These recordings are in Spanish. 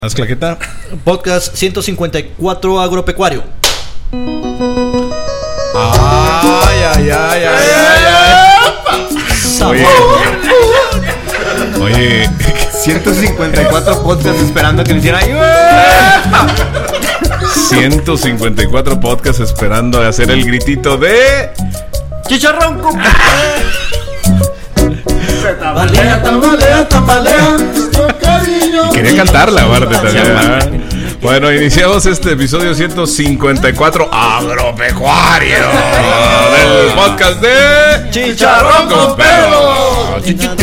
¿Haz claqueta? Podcast 154 agropecuario. Ay. Oye, 154 podcasts esperando que le hicieran. 154 podcasts esperando a hacer el gritito de Chicharrón con Tambalea, cariño. Y quería cantarla, aparte también. Bueno, iniciamos este episodio 154 agropecuario del podcast de Chicharrón con pelo.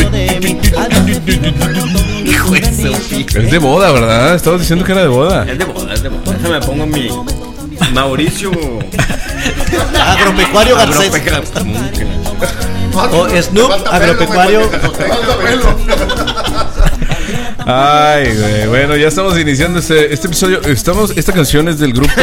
hijo de su. Es de boda, ¿verdad? Estabas diciendo que era de boda. Es de boda. Déjame pongo mi Mauricio Agropecuario Garcés. O Snoop Agropecuario. Ay, güey. Bueno, ya estamos iniciando este episodio. Esta canción es del grupo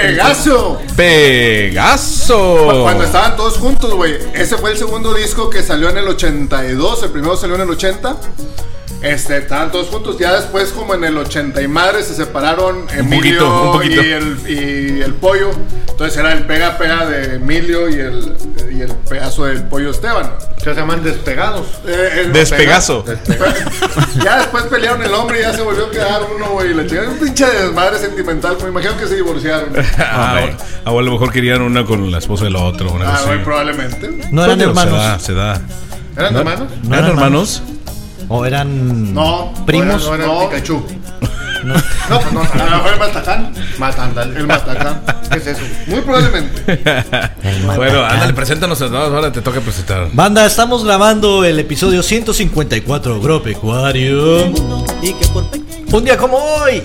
Pegaso. Cuando estaban todos juntos, güey. Ese fue el segundo disco que salió en el 82. El primero salió en el 80. Estaban todos juntos. Ya después, como en el 80 y madre, se separaron Emilio un poquito. Y el Pollo. Entonces era el pega de Emilio y el Pegaso del Pollo Esteban. Se llaman despegados. Despegazo. Ya después pelearon el hombre y ya se volvió a quedar uno, güey. Le tiraron un pinche desmadre sentimental. Me imagino que se divorciaron. O a lo mejor querían una con la esposa del otro. Una cosa Güey, así. probablemente. No eran hermanos. Se da. ¿Eran hermanos? ¿No eran hermanos? O eran No. primos. No eran Pikachu. No, pues no. A lo mejor el Matacán. Matandal. El Matacán. ¿Qué es eso? Muy probablemente. Bueno, ándale, preséntanos. Ahora te toca presentar. Banda, estamos grabando el episodio 154 agropecuario. Un día como hoy.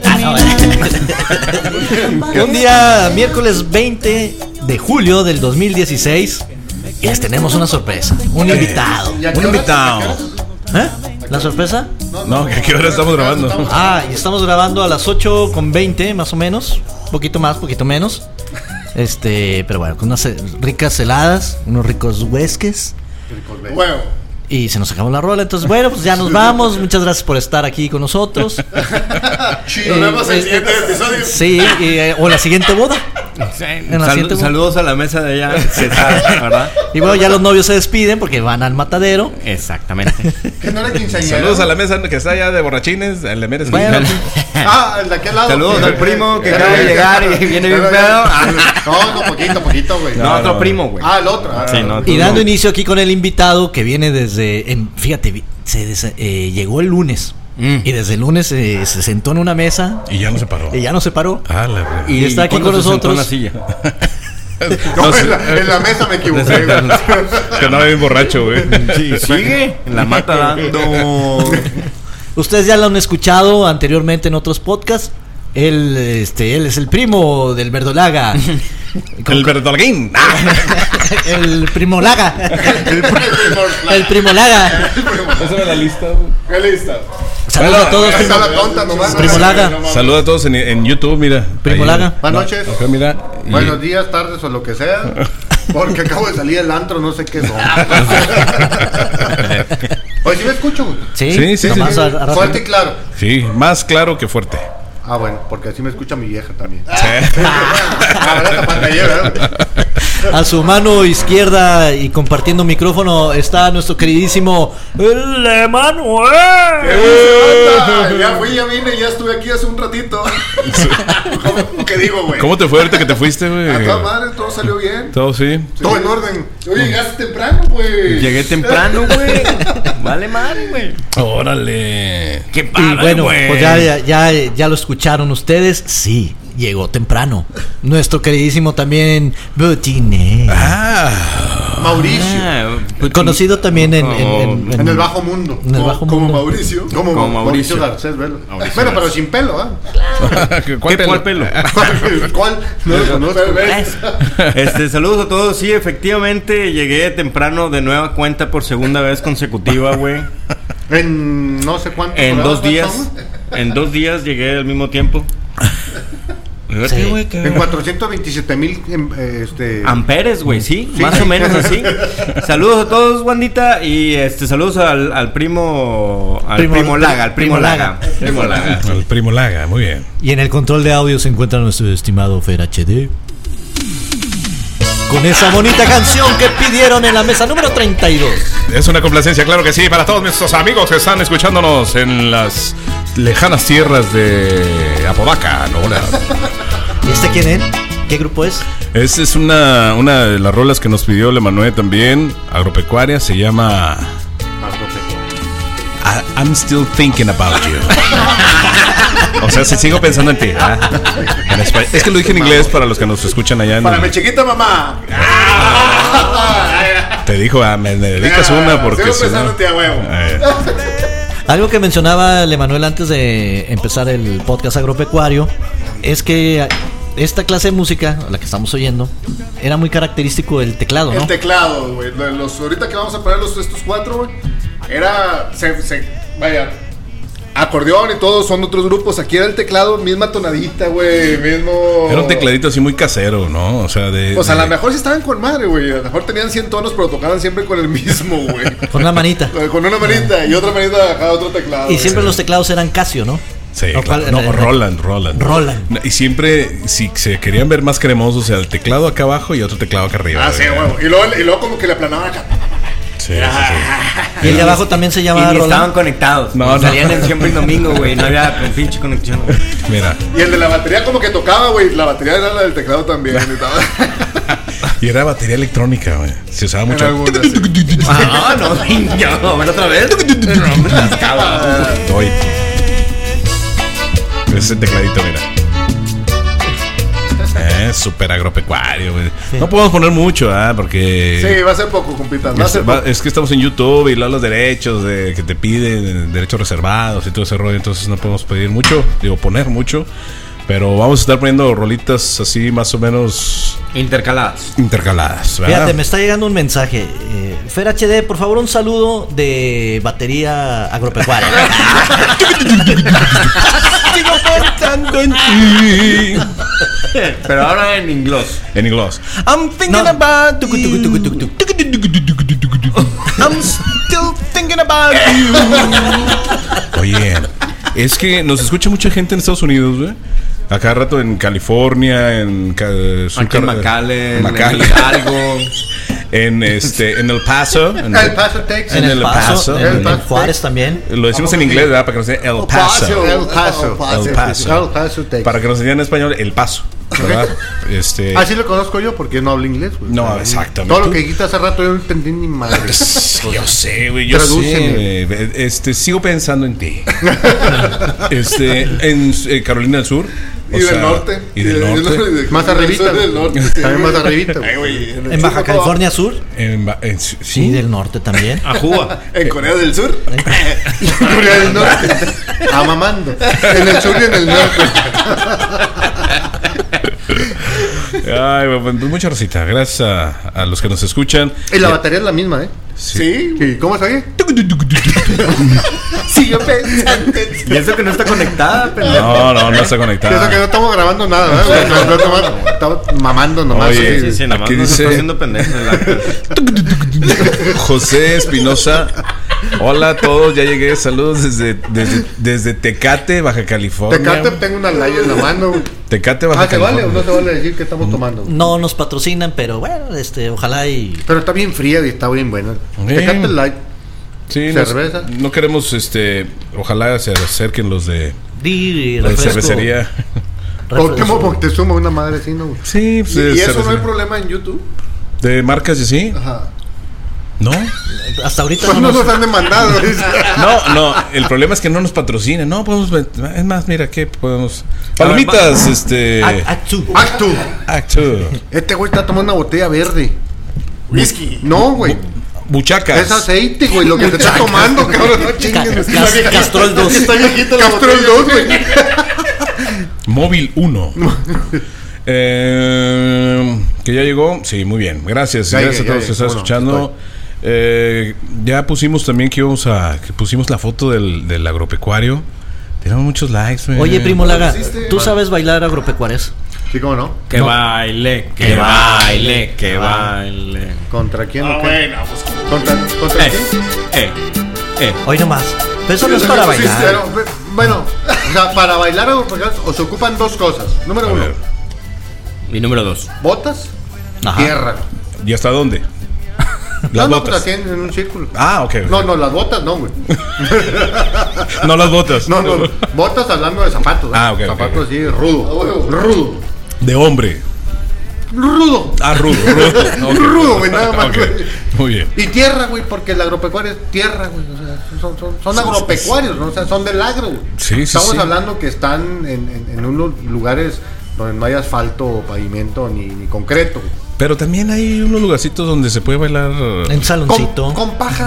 Un día miércoles 20 de julio del 2016. Y les tenemos una sorpresa. Un invitado. ¿Y a qué Un horas? invitado. ¿Eh? ¿La sorpresa? No, ¿a qué hora estamos grabando? Y estamos grabando a las 8:20 más o menos. Poquito más, poquito menos. Pero bueno, con unas ricas heladas, unos ricos huesques. Bueno. Y se nos acabó la rola. Entonces, bueno, pues ya nos vamos. Muchas gracias por estar aquí con nosotros. Nos vemos en el siguiente episodio. Sí, o la siguiente boda. En la siguiente boda. Saludos a la mesa de allá, ¿verdad? Y bueno, ya los novios se despiden porque van al matadero. Exactamente. Que no era quinceañera. Saludos a la mesa que está allá de borrachines. El de Meres. Bueno, El de aquel lado. Saludos al primo que acaba de llegar y viene bien pedo. No, poquito, güey. No, otro primo, güey. El otro. Sí, no, y dando inicio aquí con el invitado que viene desde... Fíjate, llegó el lunes. Y desde el lunes se sentó en una mesa. Y ya no se paró. Y ya no se paró. Y Y está aquí con nosotros. En la silla. No, en la mesa me equivoqué. Que no bien borracho, güey. Sí, sigue en la mata dando. Ustedes ya lo han escuchado anteriormente en otros podcasts. Él es el primo del Verdolaga. El Verdolaguín. El Primolaga. El Primolaga. Esa era la lista. ¿Qué lista? Saludos a todos. Está la tonta nomás. Primolaga. Saluda a todos en YouTube, mira. Primolaga. Ahí. Buenas noches. Acá, mira. Y- Buenos días, tardes o lo que sea. Porque acabo de salir del antro, no sé qué son. Oye, ¿sí me escucho, güey? Sí, nomás sí. a rato. Fuerte y claro. Sí, más claro que fuerte. Ah, bueno, porque así me escucha mi vieja también. A su mano izquierda y compartiendo micrófono está nuestro queridísimo el Emanuel. Ya fui, ya vine, ya estuve aquí hace un ratito. ¿Qué digo, güey? ¿Cómo te fue ahorita que te fuiste, güey? A toda madre, todo salió bien. Todo sí. Todo en orden. Oye, llegaste temprano, güey. Llegué temprano, güey. Vale madre, güey. Órale. Qué Y padre, bueno, güey. pues ya lo escucharon ustedes. Sí, llegó temprano. Nuestro queridísimo también Butine. Mauricio. Conocido también En el bajo mundo. En el bajo Como mundo. Mauricio. Como Como Mauricio Mauricio. Garcés, velo. Mauricio Bueno, pero Garcés. sin pelo, ¿ah? ¿Cuál pelo? ¿Cuál? No lo conozco. Saludos a todos. Sí, efectivamente llegué temprano de nueva cuenta por segunda vez consecutiva, güey. En no sé cuántos. En programas 2 días. son. En 2 días llegué al mismo tiempo. Sí. En 427,000 Amperes, güey, sí, más o menos así. Saludos a todos, bandita, y saludos al primo Laga, al primo Laga. El primo Laga, muy bien. Y en el control de audio se encuentra nuestro estimado Fer HD. Con esa bonita canción que pidieron en la mesa número 32. Es una complacencia, claro que sí, para todos nuestros amigos que están escuchándonos en las lejanas tierras de Apodaca, Nuevo León. ¿Y este quién es? ¿Qué grupo es? Esa es una de las rolas que nos pidió el Emanuel también, agropecuaria, se llama I'm Still Thinking About You. O sea, si sigo pensando en ti. En español. Es que lo dije en inglés para los que nos escuchan allá en... Para mi chiquita mamá. Te dijo, me dedicas una porque... Sigo si pensando no- en ti, a huevo. Algo que mencionaba el Emanuel antes de empezar el podcast agropecuario es que esta clase de música, la que estamos oyendo, era muy característico del teclado, ¿no? El teclado, güey. Ahorita que vamos a poner estos cuatro, güey. Era. Vaya. Acordeón y todo son otros grupos. Aquí era el teclado, misma tonadita, güey. Mismo. Era un tecladito así muy casero, ¿no? O sea, Pues a lo mejor sí estaban con madre, güey. A lo mejor tenían 100 tonos, pero tocaban siempre con el mismo, güey. Con una manita. Con una manita y otra manita acá, otro teclado. Y siempre güey. los teclados eran Casio, ¿no? Sí, Lo claro. cual- No, Roland. Roland. Y siempre, si se querían ver más cremosos, o sea, el teclado acá abajo y otro teclado acá arriba. Ah, sí, güey. huevo. Y luego como que le aplanaban acá. Sí. Y el de abajo también se Y llamaba ni estaban Roland. conectados. No, no. Salían en siempre el domingo, güey. No había pinche conexión, güey. Mira. Y el de la batería como que tocaba, güey. La batería era la del teclado también. Y todo. Y era batería electrónica, güey. Se usaba mucho. En algunas, sí. Ah, no, ya, a ver otra vez. Doy. Ese tecladito, mira. Súper agropecuario, güey. Sí. No podemos poner mucho, porque... Sí, va a ser poco, compitas. Va a ser poco. Es que estamos en YouTube y los derechos que te piden, derechos reservados y todo ese rollo, entonces no podemos pedir mucho, poner mucho, pero vamos a estar poniendo rolitas así más o menos intercaladas, ¿verdad? Fíjate, me está llegando un mensaje. Fer HD, por favor, un saludo de batería agropecuaria. Sigo pensando en ti. Pero ahora en inglés. En inglés. I'm thinking No. about Tucu, tucu, tucu, tucu, tucu. I'm still thinking about you. Oye, es que nos escucha mucha gente en Estados Unidos, güey. A cada rato en California, en Aquí en McAllen, en McAllen. Hidalgo. en El Paso, El Paso, Texas. En El Paso, Paso. en El Paso. Juárez también. Lo decimos en inglés, ¿verdad? Para que nos digan El Paso. El Paso. El Paso. El Paso, Texas. Para que nos digan en español, El Paso, ¿verdad? Así lo conozco yo porque no hablo inglés, güey. No, O sea, exactamente. Todo lo que dijiste hace rato yo no entendí ni madre. Yo sé, güey, yo Tradúceme. sé. Sigo pensando en ti. En Carolina del Sur. Y del norte. Y del norte. Más arribita. Del norte. También más arribita, güey. Ay, güey, En Baja California Sur. Sí, Sí, del norte también. A Cuba. En Corea del Sur. Corea del Norte. Amamando. En el sur y en el norte. Ay, bueno, pues mucha rosita. Gracias a los que nos escuchan. Y la batería es la misma, ¿eh? Sí. ¿Y cómo se oye? Sigo pensando en ti. Y eso que no está conectada, pendejo. No está Eso que conectada. no estamos grabando nada, ¿verdad? No estamos mamando nomás. Oye, Sí, nada más aquí nos dice- está haciendo pendejo. José Espinosa. Hola a todos, ya llegué. Saludos desde Tecate, Baja California. Tecate, tengo una laya en la mano, güey. Tecate, Baja ¿Se vale California. o no se vale decir que estamos tomando? No nos patrocinan, pero bueno, ojalá y... Pero está bien fría y está bien buena. Tecate Light. Sí, Cerveza. no queremos, ojalá se acerquen los de Di la refresco. cervecería. Cuauhtémoc Moctezuma, una madre así, ¿no? Sí, pues, ¿Y eso no hay problema en YouTube? de marcas y así. Ajá. No, Hasta ahorita Pues no no nos... nos han demandado. no, el problema es que no nos patrocinen. No podemos, es más, mira, ¿qué podemos? Palomitas, Actu. Actu. Actu, Este güey está tomando una botella verde. Whisky. No, güey. buchacas. Es aceite, güey, lo que te está tomando, cabrón. No chingues. Castrol 2. Está viejito la Castrol botella. 2, güey. Móvil 1. Que ya llegó. Sí, muy bien. Gracias. Ya Gracias llegué, a todos que están cómo no, escuchando. Ya pusimos también que pusimos la foto del agropecuario. Tenemos muchos likes. Oye, Primo Laga, ¿Lo hiciste? ¿tú sabes bailar agropecuarias? Sí, ¿cómo no? Que baile, que baile, que baile. ¿Contra quién o qué? Bueno, pues ¿Contra quién? Hoy nomás. Pero eso no es Yo para soy bailar. sincero. Bueno, o sea, para bailar os ocupan dos cosas. Número A uno, ver. Y número 2. botas, Ajá. tierra. ¿Y hasta dónde? Las No, botas. pues tienen en un círculo. Ah, ok. No, las botas no, güey. No las botas. No, botas hablando de zapatos. Ah, ok, Zapatos ok. así, rudo. De hombre. Rudo. Ah, rudo. Ok. Rudo, güey, nada más, Ok. güey. Muy bien. Y tierra, güey, porque el agropecuario es tierra, güey. O sea, son agropecuarios, ¿no? O sea, son del agro, güey. Sí, sí, Estamos sí. hablando que están en unos lugares donde no hay asfalto, pavimento ni concreto. Pero también hay unos lugarcitos donde se puede bailar. En saloncito. Con paja.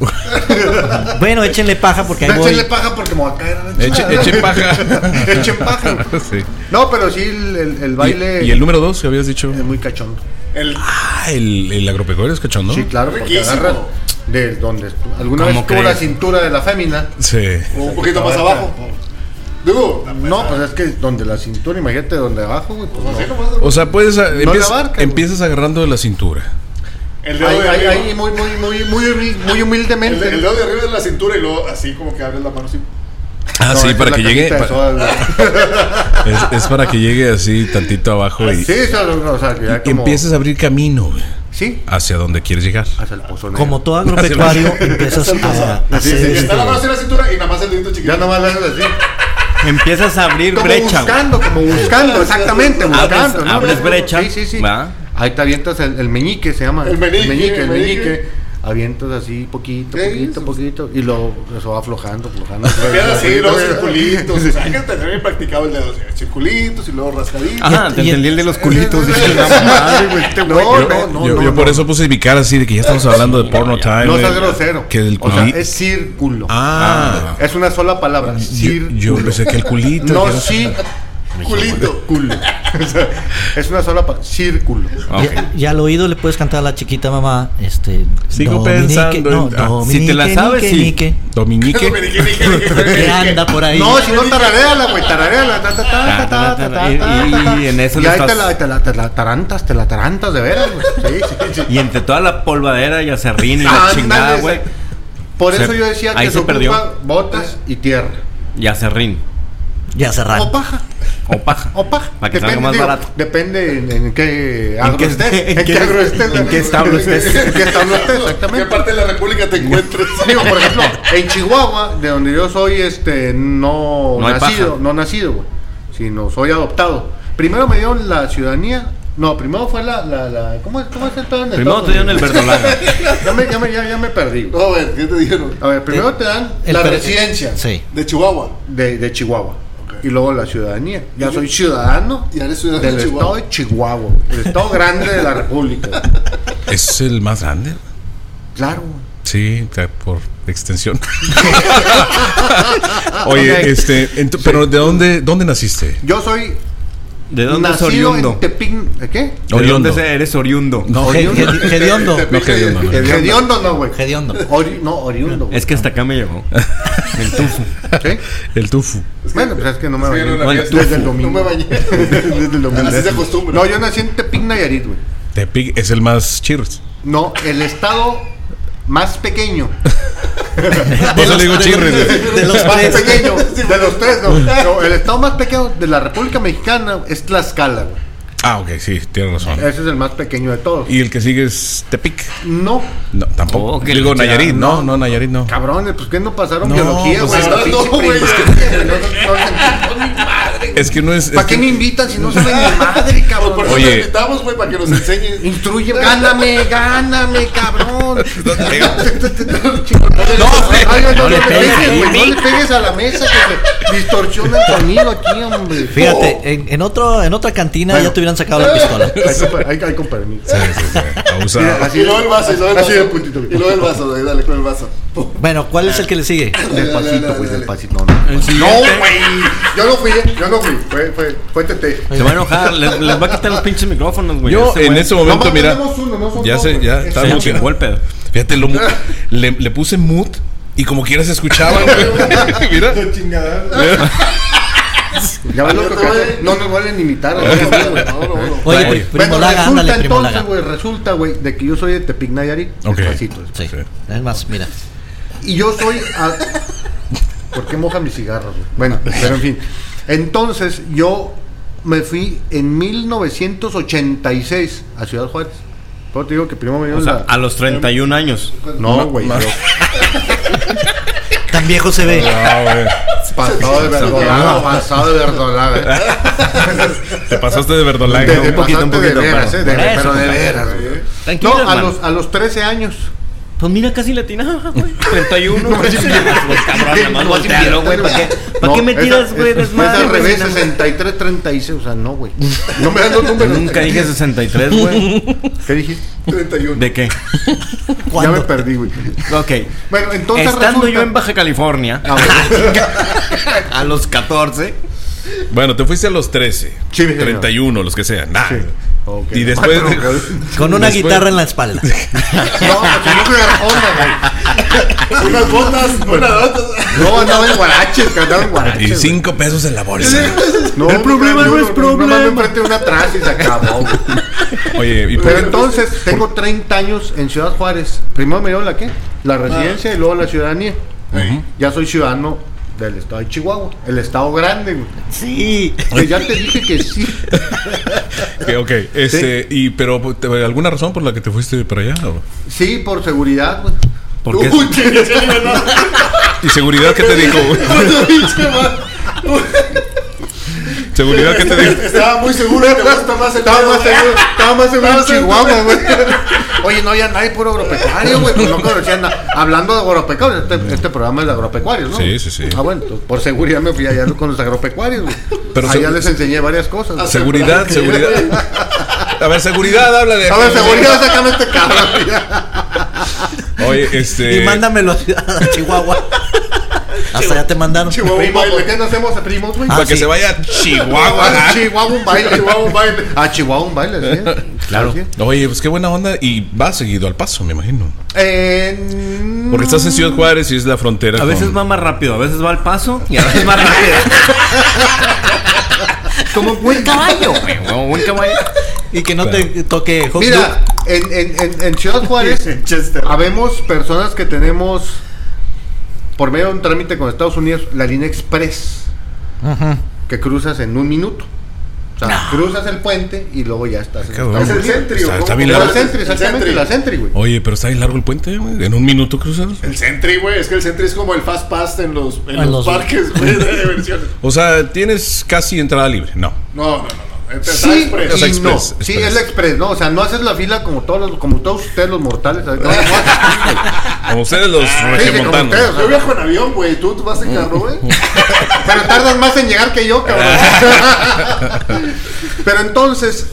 Bueno, échenle paja porque ahí voy. Échenle paja porque me voy a caer a la chingada. Echen paja. Echen paja, güey. Sí. No, pero sí, el baile ¿Y el número 2 que habías dicho? es muy cachondo. El agropecuario es cachondo. Sí, claro, porque Riquísimo. agarras de donde alguna ¿Cómo vez tuvo crees? la cintura de la fémina. Sí. un poquito más abajo. Digo, No, pues es que donde la cintura, imagínate donde abajo, güey, pues así no. nomás. O sea, puedes le abarca, güey. empiezas agarrando de la cintura. El dedo de arriba. Ahí muy humildemente. El dedo de arriba de la cintura y luego así como que abres la mano así. Ah, No, sí, esa para es que la llegue. cajita de soda, güey. Es para que llegue así tantito abajo y Sí, o sea, que ya como... empieces a abrir camino, güey, Sí, hacia donde quieres llegar. hacia el pozole. Como todo agropecuario, empiezas a Sí, hacer está la mano así en la cintura y nada más el dedito chiquito. Ya nomás le haces así. Empiezas a abrir Como brecha. buscando, exactamente, buscando. ¿no? abres brecha. Sí. ¿Va? Ahí te avientas el meñique, se llama. El meñique. Avientas así poquito, Sí, poquito. Y luego eso va aflojando. Queda así, luego circulitos. O sea, hay que tener bien practicado el dedo. O sea, circulitos y luego rascaditos. Ajá, te entendí el de los culitos. Dije, la madre, güey, este güey. Yo por eso puse mi cara así de que ya estamos hablando de porno time. No güey. seas grosero. Que del O sea, culito. es círculo. Ah. Es una sola palabra. Yo pensé que el culito. No, que era- sí. Culito. Culo. O sea, es una sola palabra. Círculo. Ok. Y al oído le puedes cantar a la chiquita mamá, Sigo Dominique, pensando no, en- Dominique, si te la sabes, Nique, sí. Nique, Dominique. que anda por ahí. No, si no tarareala, güey. Tarareala. Y en eso Y le ahí estás. te la tarantas de veras, güey. Sí. Y entre toda la polvadera y acerrín y la Ándale, chingada, güey. Por Se- eso yo decía ahí que se se perdió. ocupa botas y tierra. Y acerrín. Ya cerrar. O paja. O paja. Para que salga más barato. Depende en qué agro qué- estés. en qué- agro estés. en qué establo estés. En qué establo estés, ¿En qué exactamente. parte de la república te encuentres? Digo, por ejemplo, en Chihuahua, de donde yo soy, no No hay nacido, paja. no nacido, güey, sino soy adoptado. Primero me dieron la ciudadanía. No, primero fue ¿cómo es el pedo en el Primero todo, te dieron el güey? verdolaga. Ya me perdí. güey. No, a ver, ¿qué te dijeron? A ver, primero te dan El la per- residencia Sí. De Chihuahua. de Chihuahua. Ok. Y luego la ciudadanía. Ya soy ciudadano Ya eres ciudadano del de estado Chihuahua. de Chihuahua. El estado grande de la república. Es el más grande. Claro, güey. Sí, por extensión. Oye, Ok. pero ¿de dónde naciste? Yo soy ¿De dónde es nacido oriundo? en Tepic. ¿Qué? ¿De Oriundo. dónde eres oriundo? No, Hediondo. No, hediondo, no. Hediondo no, güey. Hediondo. Oriundo. güey. Es que hasta acá me llegó. El tufo. ¿Sí? El tufu. Bueno, pues es que no me Sí, bañé. no, la Bueno, fiesta. Desde el domingo. No me bañé. Desde el domingo. Así se acostumbra. No, yo nací en Tepic, Nayarit, güey. Tepic es el más chirres. No, el estado más pequeño. Por eso le digo chirres. güey. De los Más tres. pequeño. De los tres, no. No, el estado más pequeño de la República Mexicana es Tlaxcala, güey. Ah, ok, sí, tienes razón. Ese es el más pequeño de todos. Y el que sigue es Tepic. No, No, tampoco. Oh, que Digo le- Nayarit, no. no, Nayarit no. cabrones, pues que no pasaron No, biología, pues, güey. la La verdad, pinche no, güey. primaria, no. Es que no es. ¿Para es qué que- me invitan si no saben ni madre, Pues por cabrón? eso Oye. te invitamos, güey, para que nos enseñes. Instruye, gáname, cabrón. No le pegues, No le pegues a la mesa que se distorsiona el sonido aquí, hombre. Fíjate, en otra cantina Bueno. ya te hubieran sacado la pistola. Hay con permiso. Sí, sí, sí. Abusa. Así Y luego el vaso, y luego el Así de vaso. puntito, güey. Y luego el vaso, güey, dale con el vaso. Bueno, ¿cuál es el que le sigue? Despacito, güey, despacito. No, El no, siguiente. güey. Yo no fui. Fue Tete. Se va a enojar. Les va a quitar los pinches micrófonos, güey. Yo Ese en güey ese momento, Nomás mira. tenemos uno, no son Ya dos, sé, güey. ya Es- está se muy chingó el pedo. Fíjate, le puse mute y como quiera se escuchaba, güey. Mira. Chingada. Ya ves lo que no nos vuelven a imitar. Oye, Primo Laga, ándale, Primo Laga. Resulta, güey, de que yo soy de Tepic, Nayarit. Despacito. Sí. Es más, mira. Y yo soy... ¿Por qué mojan mis cigarros, güey? Bueno, pero en fin. Entonces, yo me fui en 1986 a Ciudad Juárez. Pero te digo que primero me dio a los 31 años. No, güey. Tan viejo se ve. Pasado de verdolaga. Te pasaste de verdolaga. Un poquito. Pero de veras. Tranquilo, no, a los 13 años. Pues mira, casi latinaba, güey. 31, güey. Pues cabrón, nada más voltealo, güey. ¿Para qué me tiras, güey? Es al revés, 63, 36. O sea, no, güey. No me dan los números. Nunca dije 63, güey. ¿Qué dijiste? 31. ¿De qué? Ya me perdí, güey. Ok. Bueno, entonces estando yo en Baja California, a los 14. Bueno, te fuiste a los 13. Sí, 31, los que sean. Nah. Sí. Okay. Y después con una guitarra en la espalda. No, güey. Unas botas, No, andaba en guaraches, Y 5 pesos en la bolsa. No, el problema no es problema. Me enfrenté una atrás y se acabó. Oye, pero entonces tengo 30 años en Ciudad Juárez. Primero me dio la residencia y luego la ciudadanía. Ya soy ciudadano del estado de Chihuahua, el estado grande, güey. Sí. Ya te dije que sí. Ok, pero ¿alguna razón por la que te fuiste para allá? ¿O? Sí, por seguridad, güey. ¿Por qué? ¿Y seguridad qué te dijo? ¿Seguridad qué te dijo? Estaba muy seguro que estaba más seguro en Chihuahua, güey. Oye, no había nadie puro agropecuario, güey. Pues no conocían nada. Hablando de agropecuarios, este programa es de agropecuarios, ¿no? Sí. Bueno, entonces, por seguridad me fui allá con los agropecuarios, güey. Pero allá les enseñé varias cosas. Seguridad. A ver, seguridad, habla de... A ver, seguridad, sácame este cabrón. Oye, Y mándamelo a Chihuahua. Hasta ya te mandaron. Chihuahua, ¿por qué no hacemos primos, güey? Para que se vaya a Chihuahua. Chihuahua un baile. A Chihuahua un baile, sí. Claro. Oye, pues qué buena onda. Y vas seguido al Paso, me imagino. Porque estás en Ciudad Juárez y es la frontera. A veces va más rápido, a veces va al Paso y a veces más rápido. Como buen caballo, güey. Como buen caballo. Y que no te toque hot Mira, en Ciudad Juárez habemos personas que tenemos, por medio de un trámite con Estados Unidos, la línea Express, que cruzas en 1 minuto. O sea, cruzas el puente y luego ya estás. Es el Sentry, está bien largo. La Sentry, güey. Oye, pero está bien largo el puente, güey. En 1 minuto cruzas. El Sentry, güey. Es que el Sentry es como el Fast Pass en los parques, güey, de diversiones. O sea, tienes casi entrada libre. No. No. Sí, Express. y no. Sí, es la Express, ¿no? O sea, no haces la fila como todos ustedes los mortales. No, como ustedes los regiomontanos. Yo viajo en avión, güey. Tú vas en carro, güey. Pero tardas más en llegar que yo, cabrón. Pero entonces,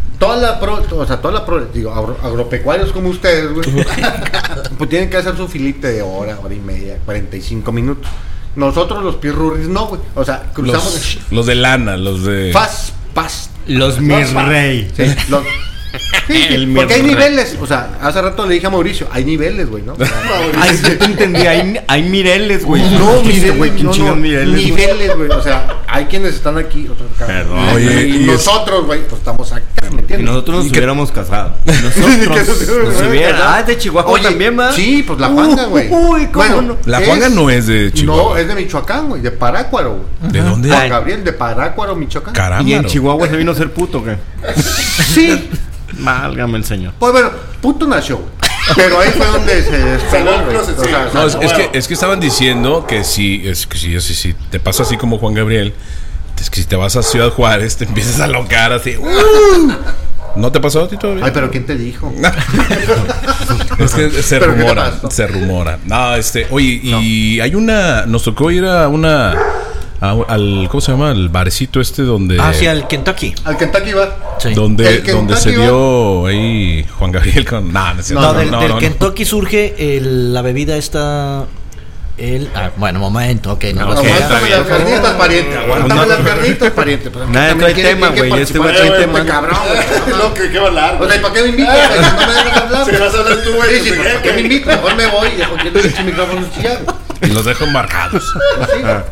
agropecuarios como ustedes, güey, pues tienen que hacer su filite de hora y media, 45 minutos. Nosotros los pirurris no, güey. O sea, cruzamos los de lana, los de Fast Pass. Los Mirrey. Sí, porque hay niveles. O sea, hace rato le dije a Mauricio, hay niveles, güey, ¿no? Ay, yo te entendí, hay Mireles, güey. No, Mireles, güey, Mireles, niveles, güey. O sea, hay quienes están aquí, otros acá. Perdón. Oye, y nosotros, güey, pues estamos acá, ¿me entiendes? Si nosotros nos hubiéramos casado. Es de Chihuahua. Oye, también, ¿va? Sí, pues la Juanga, güey. Uy, ¿cómo no? La Juanga no es de Chihuahua. No, es de Michoacán, güey, de Parácuaro, güey. ¿De dónde? Juan Gabriel, de Parácuaro, Michoacán. Caramba. Y en Chihuahua se vino a ser puto, ¿qué? Sí. Válgame el señor. Pues bueno, puto nació. Pero ahí fue donde se despegó, güey. No, es que estaban diciendo que si te pasa así como Juan Gabriel, es que si te vas a Ciudad Juárez te empiezas a locar así. ¿No te pasó a ti todavía? Ay, pero ¿quién te dijo? Es que se rumora. No, oye, y hay nos tocó ir a al ¿cómo se llama? El barecito donde hacia el Kentucky. Al Kentucky Bar. Sí. Donde se dio ahí Juan Gabriel con del Kentucky surge la bebida esta bueno, momento, ok, no. Aguántame las carnitas, pariente. Aguántame las carnitas, pariente. Nada, trae tema, güey. Este güey trae tema. Cabrón, Lo que va a hablar. O sea, ¿y para qué me invitas? No me dejas hablar. Si vas a hablar tú, güey. Sí, ¿para qué me invitas? Mejor me voy y dejo que el micrófono chillado. y los dejo marcados.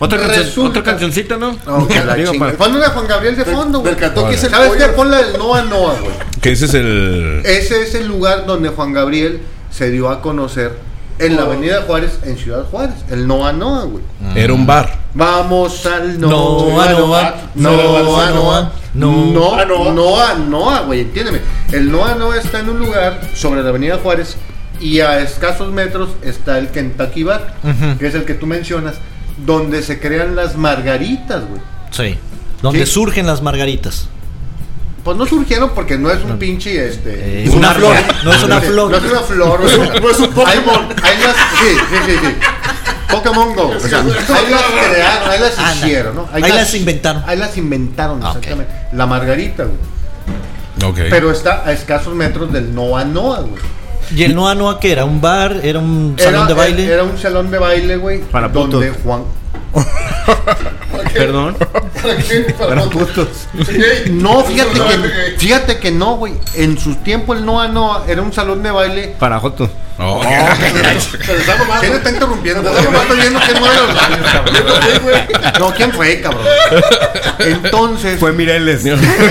Otra cancioncita, ¿no? No, que la chingada. Pon una Juan Gabriel de fondo, güey. ¿Sabes qué? Ponla del Noa Noa, güey. Que ese es el lugar donde Juan Gabriel se dio a conocer en la Avenida Juárez, en Ciudad Juárez. El Noa Noa, güey. Era un bar. Vamos al Noa Noa. Noa Noa. Noa, güey, entiéndeme. El Noa Noa está en un lugar sobre la Avenida Juárez y a escasos metros está el Kentucky Bar, que es el que tú mencionas, donde se crean las margaritas, güey. Sí. Donde surgen las margaritas. Pues no surgieron porque no es un pinche una flor. No es una flor. No es una flor. No es un Pokémon. Sí. Pokémon Go. O sea, ahí las crearon, ahí las hicieron, ¿no? Ahí las inventaron. Ahí las inventaron, exactamente. La margarita, güey. Okay. Pero está a escasos metros del Noa Noa, güey. ¿Y el Noa Noa qué era? ¿Un bar? ¿Era un salón de baile? Era un salón de baile, güey. Para donde putos. Juan... Perdón. Para putos. No, fíjate que no, güey. En su tiempo el Noa Noa era un salón de baile para jotos. ¿Quién está interrumpiendo? Estoy viendo que no era los baños, cabrón. No, ¿quién fue, cabrón? Entonces fue Mireles.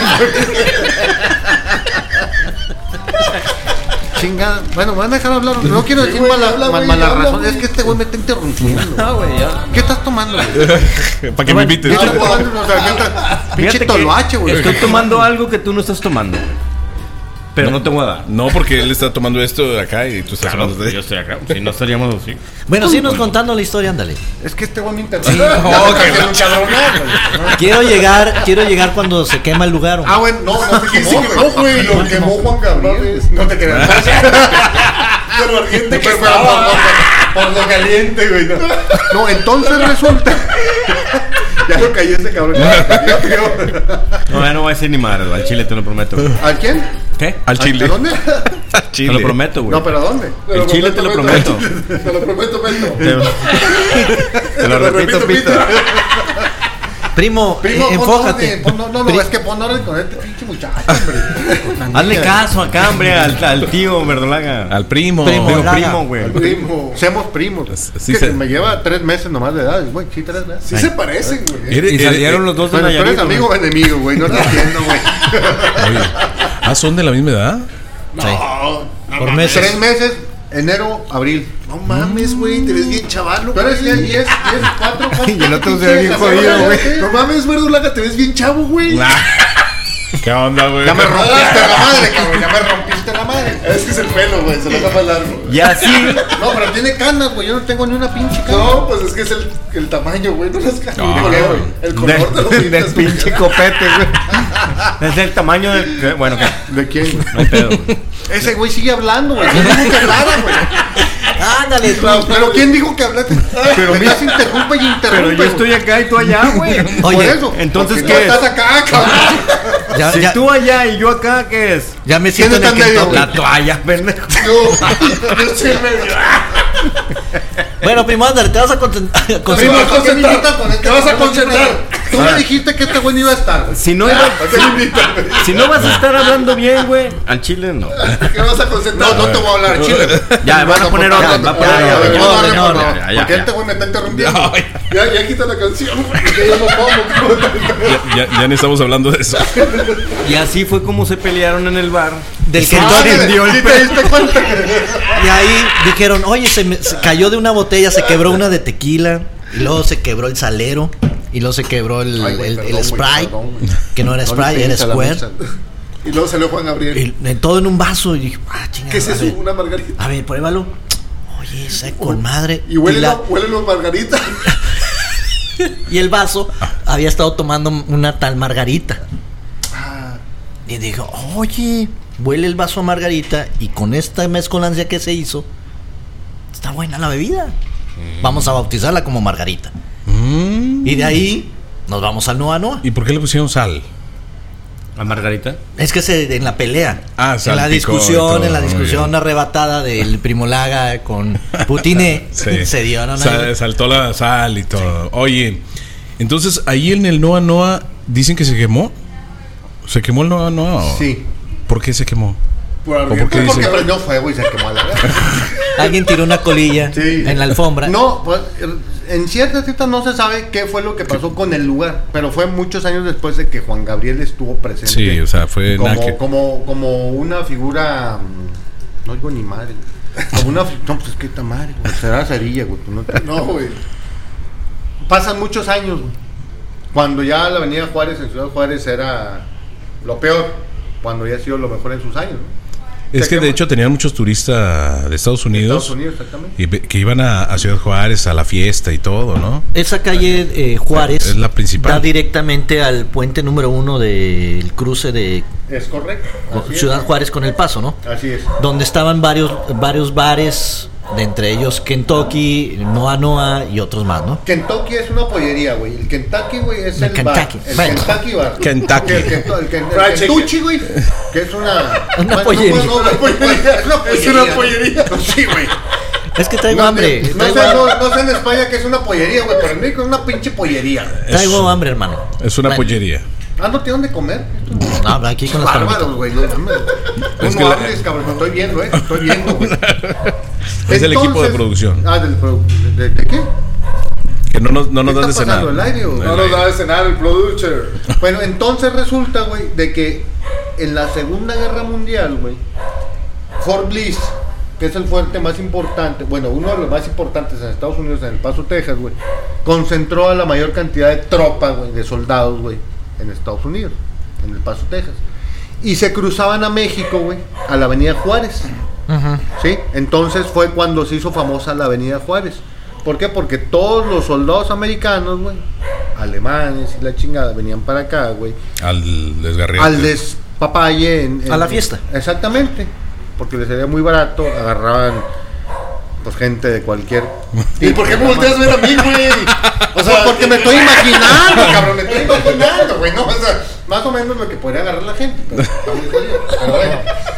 Chingada. Bueno, me van a dejar hablar. No quiero decir mala razón. Es que este güey me está interrumpiendo. No, güey, ya. ¿Qué estás tomando, güey? Para que me invites. Pinche toloache, güey. Estoy tomando algo que tú no estás tomando, güey. Pero no te voy a dar. No, porque él está tomando esto de acá y tú estás tomando de yo estoy acá. Si no estaríamos así. Bueno, síguenos contando la historia, ándale. Es que este güey me interrumpe. Quiero llegar cuando se quema el lugar. Ah, bueno, no güey. Lo quemó Juan Gabriel. No te creas. Pero ardiente que estaba. Por lo caliente, güey. No, entonces resulta. Ya lo cayó ese cabrón. No, ya no voy a decir ni madre, al chile te lo prometo. ¿Al quién? ¿Qué? Al chile. ¿A dónde? Al chile. Te lo prometo, güey. No, pero ¿a dónde? El chile te lo prometo. Te lo prometo, Beto. Te lo repito, Pito. Primo, enfócate. No, es que pon orden con este pinche muchacho, hombre. Hazle caso acá, hombre, al tío Verdolaga. Al primo. Primo, güey. Al primo. Seamos primos. Sí, me lleva 3 meses nomás de edad, güey. Sí, 3 meses. Sí se parecen, güey. Y salieron los dos de Nayarit. ¿Tú eres amigo o enemigo, güey? No te entiendo, güey. Oye, ¿son de la misma edad? No. Por meses. 3 meses. Enero, abril. No mames, güey, te ves bien chavalo. Tú eres 10, 4. Y el otro se ve bien jodido, güey. No mames, Verdolaga, te ves bien chavo, güey. ¿Qué onda, güey? Ya me rompiste la madre, cabrón. Ya me rompiste la madre. Es que es el pelo, güey, se lo deja más largo. Y así. No, pero tiene canas, güey. Yo no tengo ni una pinche cana. No, pues es que es el tamaño, güey, no las canas. El color de los Del dientes, pinche copete, güey. Es el tamaño del. Bueno, ¿qué? ¿De quién? No hay pedo, güey. Ese güey sigue hablando, güey. ¿Quién dijo que hablara, güey? Ándale, Pero ¿quién dijo que hablaste? Pero mira, se interrumpe y interrumpe. Pero yo estoy acá y tú allá, güey. Por Oye, eso. entonces, Porque ¿qué tú es? estás acá, cabrón. Si tú allá y yo acá, ¿qué es? Ya me siento en el ¿Quién está Kentucky. La toalla, pendejo. Yo sí Bueno, primo, ándale, te vas a concentrar. Primo, ¿por qué me invitas con este? Te vas a concentrar. Tú me dijiste que este güey no iba a estar. Si no vas a estar hablando bien, güey, al chile no. ¿Qué vas a concentrar? No te voy a hablar, chile. Ya, van a poner orden, va a poner orden. Porque este güey me está interrumpiendo. Ya quita la canción, güey. Que yo no pongo. Ya ni estamos hablando de eso. Y así fue como se pelearon en el bar. Del Kentucky. ¿Sí te diste cuenta? Y ahí dijeron, oye, se cayó de una botella, se quebró una de tequila, y luego se quebró el salero, y luego se quebró el Sprite, que no era Sprite, era Square. Y luego salió Juan Gabriel. Y todo en un vaso, y dije, chingada. ¿Qué es eso? Una margarita. A ver, pruébalo. Oye, sabe con madre. Y huelen los margaritas. Y el vaso había estado tomando una tal margarita. Y dijo, oye, huele el vaso a margarita, y con esta mezcolancia que se hizo, está buena la bebida. Vamos a bautizarla como margarita. Y de ahí nos vamos al Noa Noa. ¿Y por qué le pusieron sal? ¿A Margarita? Es que en la pelea, sal, en la discusión arrebatada del Primo Laga con Putine, se dieron saltó la sal y todo. Oye, entonces ahí en el Noa Noa dicen que se quemó. ¿Se quemó el Noa Noa? Sí. ¿Por qué se quemó? Porque prendió fuego y se quemó a la verga. Alguien tiró una colilla en la alfombra. No, pues en ciertas citas no se sabe qué fue lo que pasó con el lugar, pero fue muchos años después de que Juan Gabriel estuvo presente. Sí, o sea, fue como una figura, no digo ni madre, como una, no, pues es que esta madre, güey, será cerilla, güey, no, güey. Pasan muchos años, güey, cuando ya la Avenida Juárez en Ciudad Juárez era lo peor, cuando ya ha sido lo mejor en sus años, ¿no? Es que de hecho tenían muchos turistas de Estados Unidos, exactamente. y que iban a Ciudad Juárez a la fiesta y todo, ¿no? Esa calle Juárez es la principal. Da directamente al puente número 1 del cruce de es correcto. Ciudad Juárez con El Paso, ¿no? Así es. Donde estaban varios bares, de entre ellos Kentucky, Noa y otros más, ¿no? Kentucky es una pollería, güey. El Kentucky, güey, es el Kentucky. bar. El Kentucky bar. Kentucky. El Kentucky, güey, que es una pollería. Es una pollería. Sí, güey. Es que traigo hambre. No sé en España que es una pollería, güey, pero en México es una pinche pollería. Traigo hambre, hermano. Es una pollería. ¿No tienen de comer? No, aquí con las bárbaros, güey. No hables, cabrón. Estoy viendo, Estoy viendo, güey. Es el equipo de producción. ¿De qué? Que no nos das de cenar. El aire, no nos da de cenar el producer. Bueno, entonces resulta, güey, de que en la Segunda Guerra Mundial, güey, Fort Bliss, que es el fuerte más importante, bueno, uno de los más importantes en Estados Unidos, en El Paso, Texas, güey, concentró a la mayor cantidad de tropas, güey, de soldados, güey, en Estados Unidos, en El Paso, Texas. Y se cruzaban a México, güey, a la Avenida Juárez. ¿Sí? Entonces fue cuando se hizo famosa la Avenida Juárez. ¿Por qué? Porque todos los soldados americanos, güey, alemanes y la chingada, venían para acá, güey. Al desgarriate. Al despapalle. A la fiesta. Exactamente. Porque les salía muy barato, agarraban pues gente de cualquier... ¿Y por qué me volteas a ver a mí, güey? O sea, porque me estoy imaginando, cabrón, me estoy imaginando, güey, ¿no? O sea, más o menos lo que podría agarrar la gente, pero está muy jodido, pero bueno.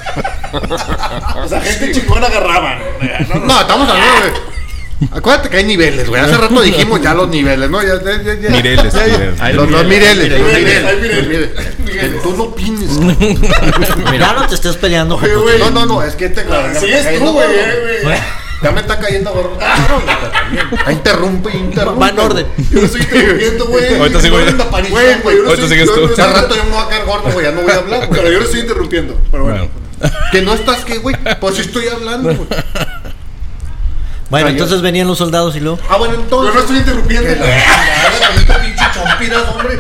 O sea, gente chingona agarraban. No, estamos hablando de... Acuérdate que hay niveles, güey. Hace rato dijimos ya los niveles, ¿no? Ya. Mireles. Los Mireles. Tú no opines. Mira, no te estés peleando. No, es que te... Sí, es tú, güey. Ya me está cayendo gordo. Interrumpe. Va en orden. Yo lo estoy interrumpiendo, güey. Ahorita sigo yo. Güey. Ahorita sigues tú. Hace rato yo me voy a quedar gordo, güey. Ya no voy a hablar, güey. Pero yo lo estoy interrumpiendo. Pero bueno. Que no estás, ¿qué, güey? Pues sí estoy hablando, güey. Bueno, entonces venían los soldados y luego... Bueno, entonces... Yo no estoy interrumpiendo. Con esta pinche chompiras, hombre.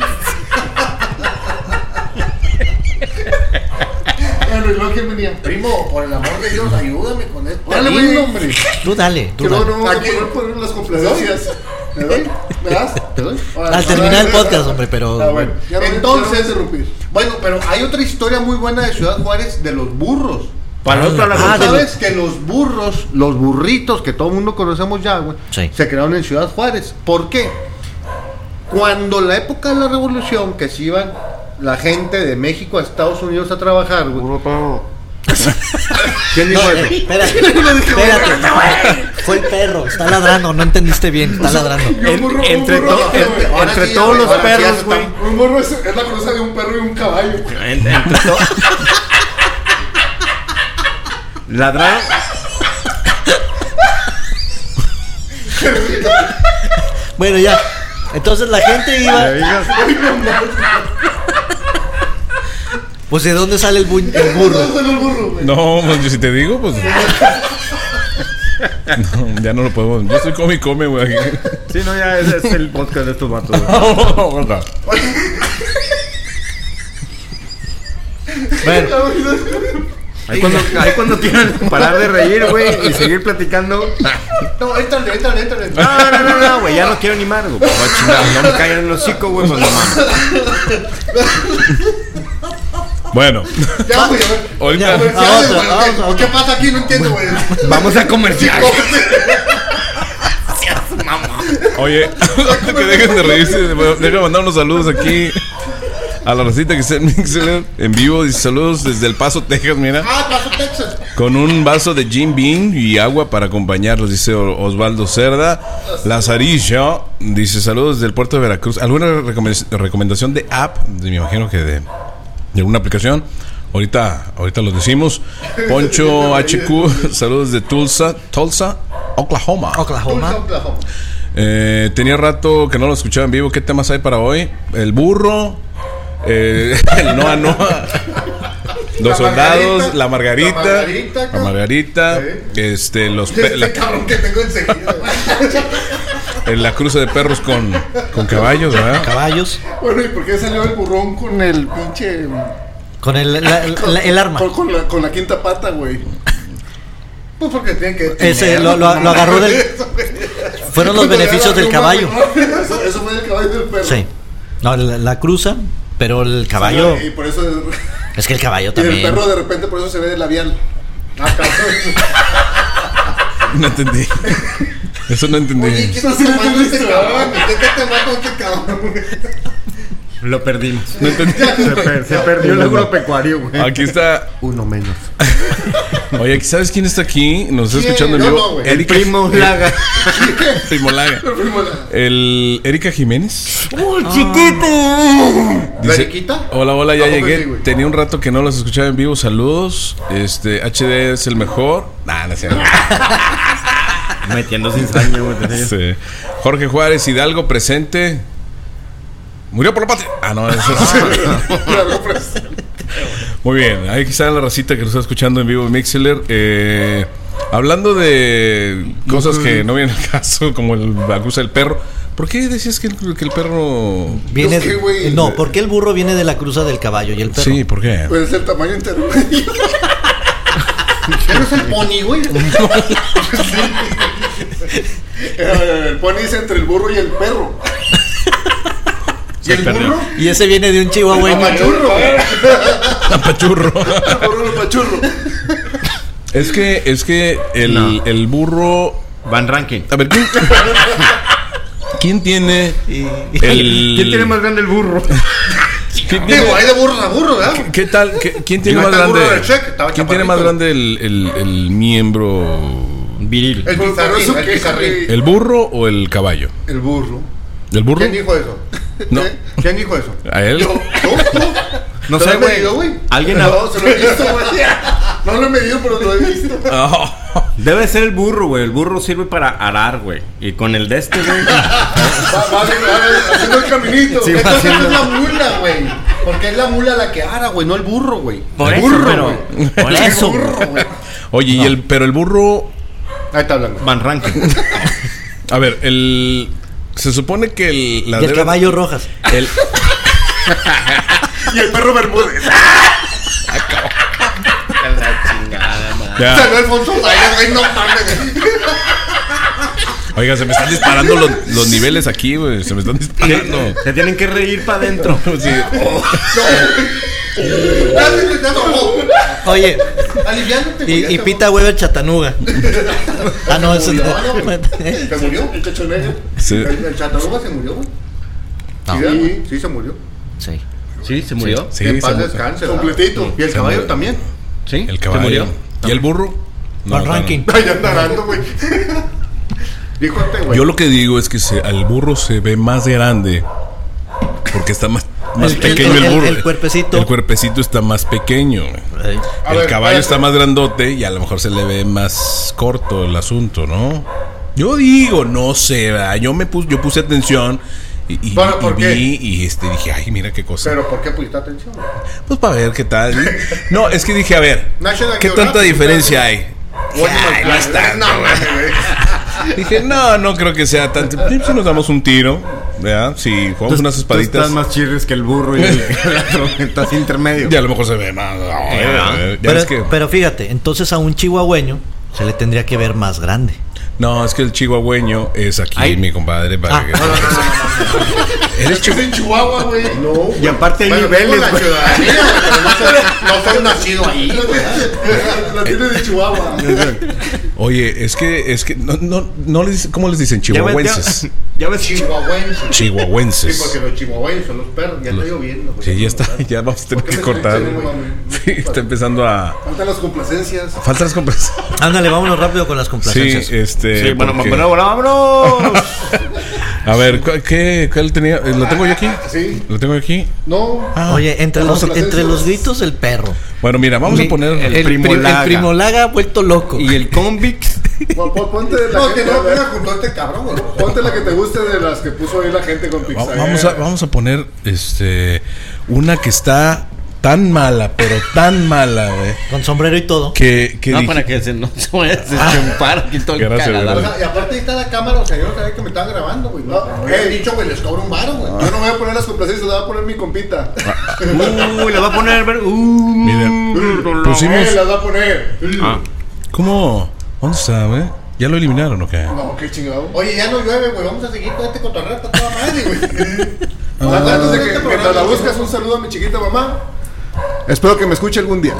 Bueno, y luego que venía, primo, por el amor de Dios, ayúdame con esto. Dale, güey, hombre. Tú dale. Que luego no vamos a poner las complacencias. ¿Me doy? ¿Me das? ¿Te doy? Al terminar el podcast, hombre, pero... Bueno, entonces, bueno, pero hay otra historia muy buena de Ciudad Juárez de los burros. ¿Sabes que los burros, los burritos que todo el mundo conocemos ya, güey, sí, se crearon en Ciudad Juárez? ¿Por qué? Cuando la época de la revolución, que se iban la gente de México a Estados Unidos a trabajar, güey. ¿Quién dijo eso? Espérate. Fue el perro, está ladrando, no entendiste bien, está ladrando. Entre todos los perros, güey. Un burro es la cruza de un perro y un caballo. Entre todos. Ladraron. Bueno, ya. Entonces la gente iba. Pues ¿de dónde sale el burro? No, pues yo si te digo, pues. No, ya no lo podemos. Yo estoy come, güey. Sí, no, ya es el podcast de estos vatos. Bueno. Ahí cuando quieran parar de reír, güey, y seguir platicando. No, éntrale. No, güey, ya no quiero ni más, güey. No me caigan en el hocico, güey, pues no mames. Bueno. Ya, güey, Ahorita. ¿Qué pasa aquí? No entiendo, güey. Vamos a comercial. Oye, antes que dejen de reírse, déjame mandar unos saludos aquí a la racita que está en Mixler en vivo. Dice saludos desde El Paso, Texas, mira. Paso, Texas. Con un vaso de Jim Beam y agua para acompañarlos, dice Osvaldo Cerda. Lazarillo dice saludos desde el puerto de Veracruz. ¿Alguna recomendación de app? Me imagino que de alguna aplicación. Ahorita los decimos. Poncho HQ, saludos de Tulsa, Oklahoma. Tenía rato que no lo escuchaba en vivo. ¿Qué temas hay para hoy? El burro, el Noa, los soldados, la Margarita, los cabrón que tengo enseguida. la cruza de perros con caballos, ¿verdad? Caballos. Bueno, ¿y por qué salió el burrón con el pinche... Con el arma. Con la quinta pata, güey? Pues porque tienen que... Ese lo agarró del... Fueron los beneficios del caballo. Eso fue el caballo del perro. Sí. No, la cruza, pero el caballo... Sí, y por eso... Es que el caballo Y también... el perro de repente por eso se ve de labial. No entendí. Eso no entendí. Oye, ¿qué estás tomando este cabrón? ¿Qué te tomando este cabrón? Lo perdimos. No entendí. Se perdió el agropecuario, güey. Aquí está. Uno menos. Oye, ¿sabes quién está aquí? Nos está escuchando en Yo vivo. no, güey. Erika- Primo Laga. Primo Laga. El Erika Jiménez. Chiquito. ¿La Eriquita? Hola, ya ¿A poco llegué. sí, güey? Tenía un rato que no los escuchaba en vivo. Saludos. HD es el mejor. No es cierto. Metiendo cizaña, güey. Sí. Jorge Juárez Hidalgo presente. Murió por la patria. No, eso es. Muy bien, ahí está la racita que nos está escuchando en vivo en Mixler. Hablando de cosas que no vienen al caso, como la cruza del perro. ¿Por qué decías que el perro Viene Es que, güey, no, porque el burro viene de la cruza del caballo y el perro. Sí, ¿por qué? Puede ser tamaño intermedio. ¿Qué no es el pony, güey? El pony es entre el burro y el perro. ¿Y el burro? Y ese viene de un chihuahueño. Pachurro. Pachurro. El burro el pachurro. Es que No. el burro. Van Ranking. A ver, ¿quién tiene el. ¿Quién tiene más grande el burro? ¿Quién tiene- Digo, hay de burros a burros, ¿verdad? ¿Qué tal? ¿Quién tiene Yo más hasta el burro grande? del Shrek estaba ¿Quién tiene más chaparrito. grande el miembro? Viril. El pizarrín, el pizarrín. ¿El burro o el caballo? El burro. ¿El burro? ¿Quién dijo eso? No. ¿Quién dijo eso? ¿A él? Yo. No ¿Lo sé, he medido, güey. güey? Alguien No, se lo he visto, güey. No lo he medido, pero lo he visto. Oh. Debe ser el burro, güey. El burro sirve para arar, güey. Y con el de este, güey. Va haciendo el caminito. Sí, Entonces es la mula, güey. Porque es la mula la que ara, güey, no el burro, güey. Por El eso, burro, pero. güey. Por eso. Burro, güey. Oye, pero el burro. Ahí está hablando. Van Ranking. A ver, se supone que Y el caballo Rojas. Y el perro Bermúdez. Ya. Salió Alfonso Sayas, güey, no mames. Oiga, se me están disparando los niveles aquí, güey. Se me están disparando. Se tienen que reír para adentro. Sí. Oye, Aliviándote, güey, ya y te- Pita Weber Chatanuga. No, eso murió, no. ¿Se murió? El chacho negro. Sí. El Chatanuga se murió, güey. No. Sí, se murió. Sí. Sí, se murió. Sí, Que en se paz murió. descanse. Completito. ¿verdad? Y el Se caballo murió. también. Sí. El se caballo. murió. ¿Y el burro? Van No, Ranking. Ay, anda dando, güey. Dijo este, güey. Yo lo que digo es que al burro se ve más grande porque está más pequeño el burro. El cuerpecito. El cuerpecito está más pequeño. A El ver, caballo espérate. está más grandote y a lo mejor se le ve más corto el asunto, ¿no? Yo digo, no sé, ¿verdad? Yo puse atención y Bueno, ¿por qué? vi y dije, ay, mira qué cosa. Pero ¿por qué pusiste atención? Pues para ver qué tal. No, es que dije, a ver, National ¿qué tanta Geographic, diferencia hay? Ay, no es tanto, no, güey. Dije, no creo que sea tanto. Si nos damos un tiro, ¿verdad? Si jugamos unas Tú espaditas, estás más chirres que el burro y el otro. Estás intermedio. ya a lo mejor se ve más. Ya es que, Pero fíjate, entonces a un chihuahueño se le tendría que ver más grande. no, es que el chihuahueño es aquí, Ay. mi compadre. Para que, ¿Eres Es en Chihuahua, güey. No. Y aparte hay Bueno, niveles, tengo la güey. ciudadanía, güey, pero no soy nacido ahí. La tiene de Chihuahua. Oye, es que no les dicen, ¿cómo les dicen? Chihuahuenses. Ya ves, Chihuahuenses. Sí, Chihuahuenses. porque los chihuahuenses son los perros. Ya está lloviendo, güey. Sí, ya está, ya vamos a tener ¿Por qué que me cortar. estoy diciendo, Sí, está empezando a. Faltan las complacencias. Faltan las compras. Ándale, vámonos rápido con las Sí, complacencias. Sí, bueno, porque- vámonos. A ver, ¿cuál tenía? ¿Lo tengo yo aquí? Sí. ¿Lo tengo yo aquí? No. Ah, Oye, entre las los complacencias. gritos del perro Bueno, mira, vamos a poner el Primo Laga vuelto loco. y el Convix. Ponte la No, que no junto a este cabrón, güey. Ponte la que te guste de las que puso ahí la gente con Pixar. Vamos a poner una que está tan mala, pero tan mala, güey. Con sombrero y todo. Que Para que no se vaya a deschempar aquí todo el Gracias, cagadal. O sea, y aparte ahí está la cámara, o sea, yo no sabía que me estaban grabando, güey. No, he dicho, güey, les cobro un varo, güey. Yo no voy a poner las complacencias, le voy a poner mi compita. Le va a poner. Miren, pusimos. Las va a poner. ¿Cómo? ¿Dónde está, güey? ¿Ya lo eliminaron o qué? No, qué chingado. Oye, ya no llueve, güey, vamos a seguir con este cotorreo hasta toda madre, güey. Antes de que mientras la buscas, un saludo a mi chiquita mamá. Espero que me escuche algún día.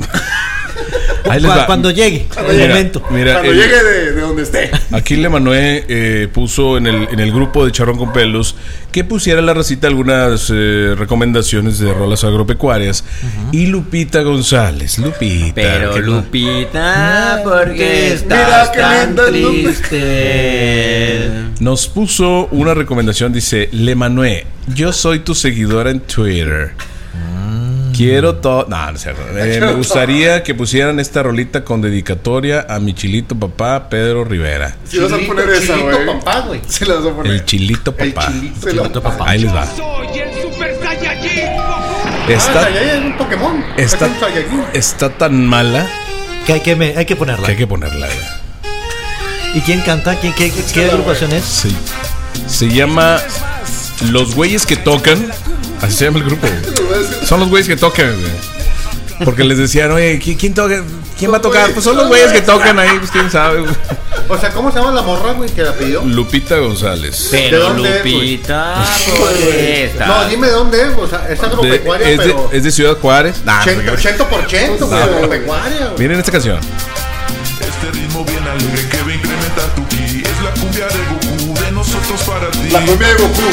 Ahí les va. Cuando llegue el momento. Mira, Cuando llegue de donde esté. aquí Le Manuel puso en el grupo de Charrón con Pelos que pusiera la racita algunas recomendaciones de rolas agropecuarias. Y Lupita González, Lupita. Pero que no- Lupita, ¿por qué Mira estás qué tan linda es Lupita. triste? nos puso una recomendación, dice: Le Manuel, yo soy tu seguidora en Twitter. Quiero todo. No, no es cierto. Me gustaría que pusieran esta rolita con dedicatoria a mi chilito papá, Pedro Rivera. Si vas a poner esa, Chilito, güey. papá, güey. Si la vas a poner. El chilito papá. Chilito, papá. Ahí les va. Soy el Super Saiyajin. Está, Saiyajin es un Pokémon. está, Es un Saiyajin. está tan mala Que hay que ponerla. que hay que ponerla. güey. ¿Y quién canta? ¿Qué agrupación es? Sí. Se llama Los Güeyes que Tocan. Así se llama el grupo, güey. Son los güeyes que tocan, güey. Porque les decían, oye, ¿quién toca? ¿Quién va a tocar? Pues son los güeyes que tocan ahí, pues quién sabe, güey. O sea, ¿cómo se llama la morra, güey, que la pidió? Lupita González. ¿De Pero dónde es, güey? Lupita, ¿por qué estás? No, dime de dónde es, o sea, es agropecuaria, pero... Es de Ciudad Juárez. Nah, 80%, güey, agropecuaria, güey. miren esta canción. Este ritmo bien alegre que va a incrementar tu ki. Es la cumbia de Goku, de nosotros para ti. La cumbia de Goku.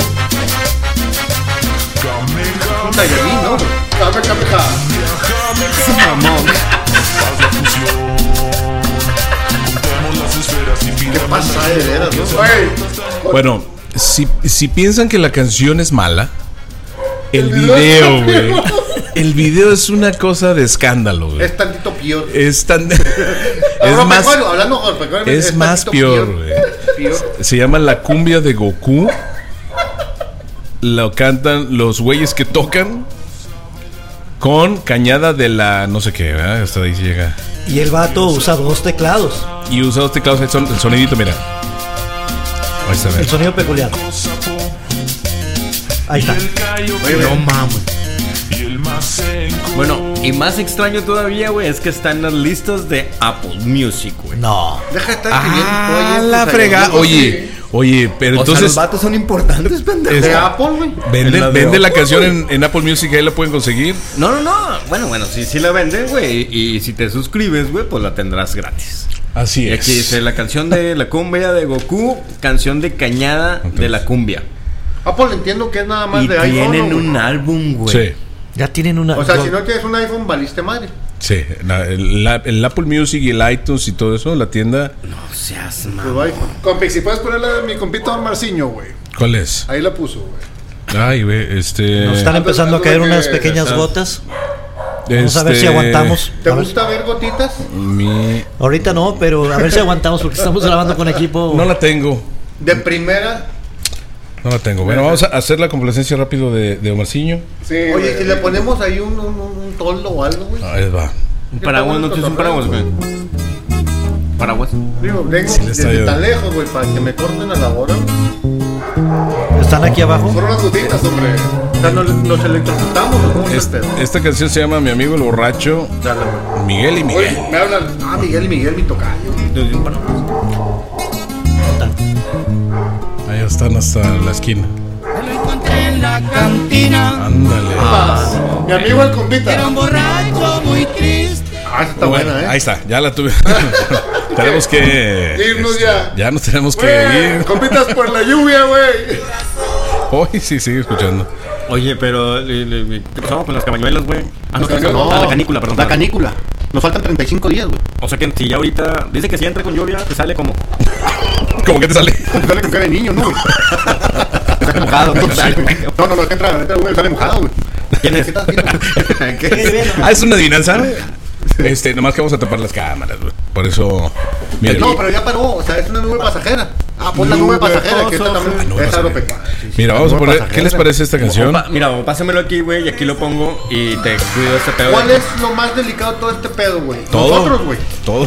Un Saiyajin, ¿no? Kame, kame, ja. Haz la fusión. Juntamos las esferas y ¿Qué pasa de veras, no? Güey. Bueno, si piensan que la canción es mala, el video, güey. El video es una cosa de escándalo, güey. Es tantito peor. Es tan. es más. Hablando agropecuario, Es más tantito peor, güey. Peor. Se llama La Cumbia de Goku. Lo cantan los güeyes que tocan con cañada de la no sé qué, ¿verdad? Hasta ahí llega. Y el vato usa 2 teclados. Y usa los teclados, el sonidito, mira. Ahí está, El mira. sonido peculiar. Ahí está. Oye, no mames. Y el más seco. Bueno, y más extraño todavía, güey, es que está en las listas de Apple Music, güey. No. Deja de estar escribiendo. Ah, oye, la pues, frega. ahí, Oye, pero O sea, los entonces vatos son importantes, pendejo. De Apple, güey. vende la canción en Apple Music, ahí la pueden conseguir. No. Bueno, sí la venden, güey. Y si te suscribes, güey, pues la tendrás gratis. Así Y aquí dice la canción de la cumbia de Goku, canción de cañada de la cumbia. Apple entiendo que es nada más Y de iPhone. tienen ¿no, güey? un álbum, güey. Sí. Ya tienen una. O sea, si no tienes un iPhone, valiste madre. Sí, el Apple Music y el iTunes y todo eso, la tienda. No seas Pues mamón. bye. Con Pixi, puedes ponerla de mi compita Don Marciño, güey. ¿Cuál es? Ahí la puso, güey. Ay, güey, Nos están empezando a caer unas pequeñas gotas. Vamos a ver si aguantamos. ¿Te A ver. gusta ver gotitas? Ahorita no, pero a ver si aguantamos porque estamos grabando con equipo. No la tengo. De primera. No la tengo. Bueno, vamos a hacer la complacencia rápido de Omarciño. Sí, Oye, güey. si le ponemos ahí un toldo o algo, güey. Ahí va. Un paraguas, no tienes un paraguas, güey. Paraguas. Digo, vengo Sí, le está desde ayudando. tan lejos, güey, para que me corten a la hora. Están aquí abajo. Son unas gotitas, hombre. O sea, nos electrocutamos, ¿o cómo es el pedo? Esta canción se llama Mi amigo el borracho, Dale, güey. Miguel y Miguel. Oye, me hablan. Ah, Miguel y Miguel, mi tocayo. Tienes un paraguas. Ahí están hasta la esquina. Me lo encontré en la cantina. Ándale. Mi amigo el compita. Era un borracho muy triste. Ah, esa está Bueno, buena, ahí está, ya la tuve. Tenemos que Irnos ya. Ya nos tenemos que Güey, ir. compitas por la lluvia, güey. Hoy sí, sigue escuchando. Oye, pero ¿qué pasamos con las cabañuelas, güey? Ah, no, No, la canícula, perdón. La canícula. Nos faltan 35 días, güey. O sea que si ya ahorita dice que si entra con lluvia, te sale como ¿Cómo que te sale? Sale con cara de niño, ¿no? Güey? Sale mojado, ¿no? No, que entra, güey, sale mojado, güey. ¿Quién es? Es una adivinanza. Nomás que vamos a tapar las cámaras, güey. Por eso. Mira, No, pero ya paró, o sea, es una nube pasajera. Pon la nube pasajera, que esta también es agropecuaria. mira, vamos a poner. ¿Qué les parece esta canción? Mira, pásamelo aquí, güey, y aquí lo pongo y te cuido este pedo. ¿Cuál es lo más delicado de todo este pedo, güey? Todo. Nosotros, güey. Todo.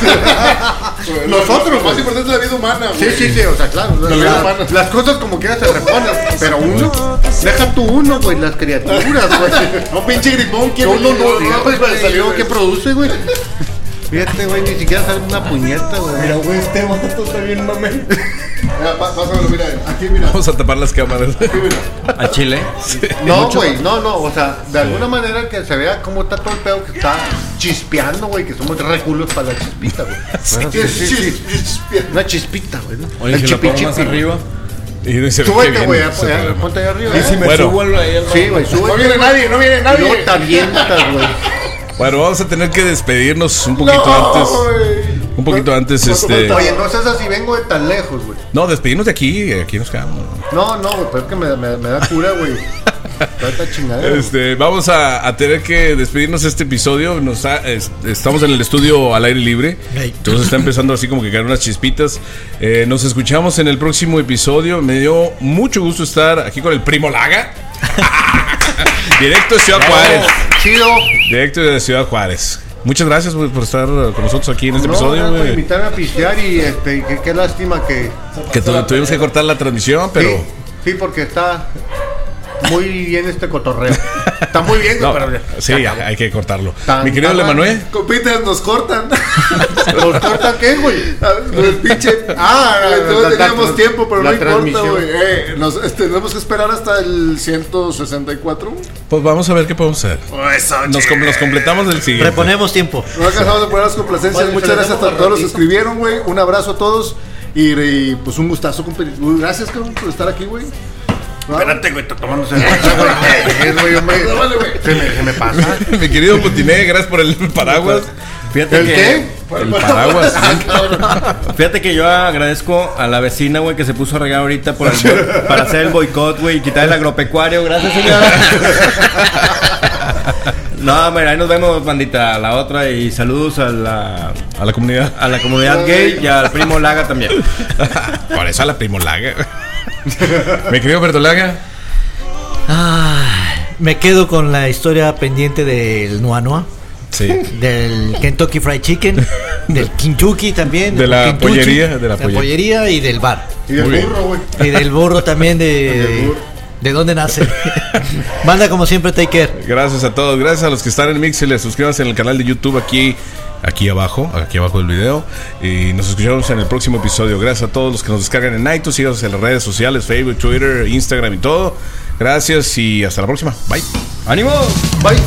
Nosotros, Lo más güey. importante es la vida humana, Sí, güey. sí, o sea, claro. Las cosas como quieras se reponen. Pero uno, deja tú uno, güey, las criaturas, güey. No, pinche gripón, ¿quién Uno no, pues, salió que produce, güey. Fíjate, güey, ni siquiera sale una puñeta, güey. Mira, güey, este vato está bien mame. Mira, pásamelo, mira, aquí, mira. Vamos a tapar las cámaras. ¿Al chile? No, güey, no, o sea, de alguna manera que se vea cómo está todo el pedo que está chispeando, güey, que somos reculos para la chispita, güey. Sí. Una chispita, güey, ¿no? Oye, si lo pongo más arriba. Y dice, qué Súbete, bien, güey, ese programa. ponte ahí arriba. Y si me Bueno. subo ahí al Sí, güey, súbete. No viene nadie, no viene nadie. No te avientas, güey. Bueno, vamos a tener que despedirnos un poquito antes. Un poquito antes, Oye, no seas así, vengo de tan lejos, güey. No, despedirnos de aquí. Aquí nos quedamos. No, güey, pero es que me da cura, güey. Toda esta chingadera. Vamos a tener que despedirnos de este episodio. Estamos en el estudio al aire libre. Entonces está empezando así como que caer unas chispitas. Nos escuchamos en el próximo episodio. Me dio mucho gusto estar aquí con el Primo Laga. Directo de Ciudad Juárez. Chido. Directo de Ciudad Juárez. Muchas gracias güey, por estar con nosotros aquí en este episodio. Por Güey. invitarme a pistear y qué lástima que... Que tuvimos que cortar la transmisión, pero... Sí, porque está muy bien este cotorreo. Está muy bien, No, pero... sí, hay que cortarlo. Tan, Mi querido tan, Lemanuel. Compiten, nos cortan. ¿Nos cortan qué, güey? El pinche. No teníamos tiempo, pero no importa, transmisión. güey. Tenemos que esperar hasta el 164. Pues vamos a ver qué podemos hacer. Los completamos del siguiente. Reponemos tiempo. No alcanzamos de poner las complacencias. Bueno, Muchas gracias a celebramos todos los que ratito. escribieron, güey. Un abrazo a todos. Y pues un gustazo, compa. Gracias, cabrón, por estar aquí, güey. Espérate, güey, está tomando cerveza, güey. Vale, güey. Se me pasa. Mi querido Putiné, gracias por el paraguas. Fíjate ¿El que, qué? El paraguas. Fíjate que yo agradezco a la vecina, güey, que se puso a regar ahorita para hacer el boicot, güey, y quitar el agropecuario. Gracias, señora. No, mira, ahí nos vemos, bandita, a la otra. Y saludos a la comunidad gay y al Primo Laga también. Por eso a la Primo Laga. Mi querido Berto Laga. Me quedo con la historia pendiente del Noa Noa, Sí. del Kentucky Fried Chicken, del Kentucky también, De la Kentucky, pollería, de la pollería y del bar. Y del Muy bien. burro, güey. Y del burro también de dónde nace. Banda, como siempre, take care. Gracias a todos, gracias a los que están en Mixler, suscríbanse en el canal de YouTube aquí abajo del video. Y nos escuchamos en el próximo episodio. Gracias a todos los que nos descargan en iTunes, síganos en las redes sociales, Facebook, Twitter, Instagram y todo. Gracias y hasta la próxima. Bye. ¡Ánimo! Bye.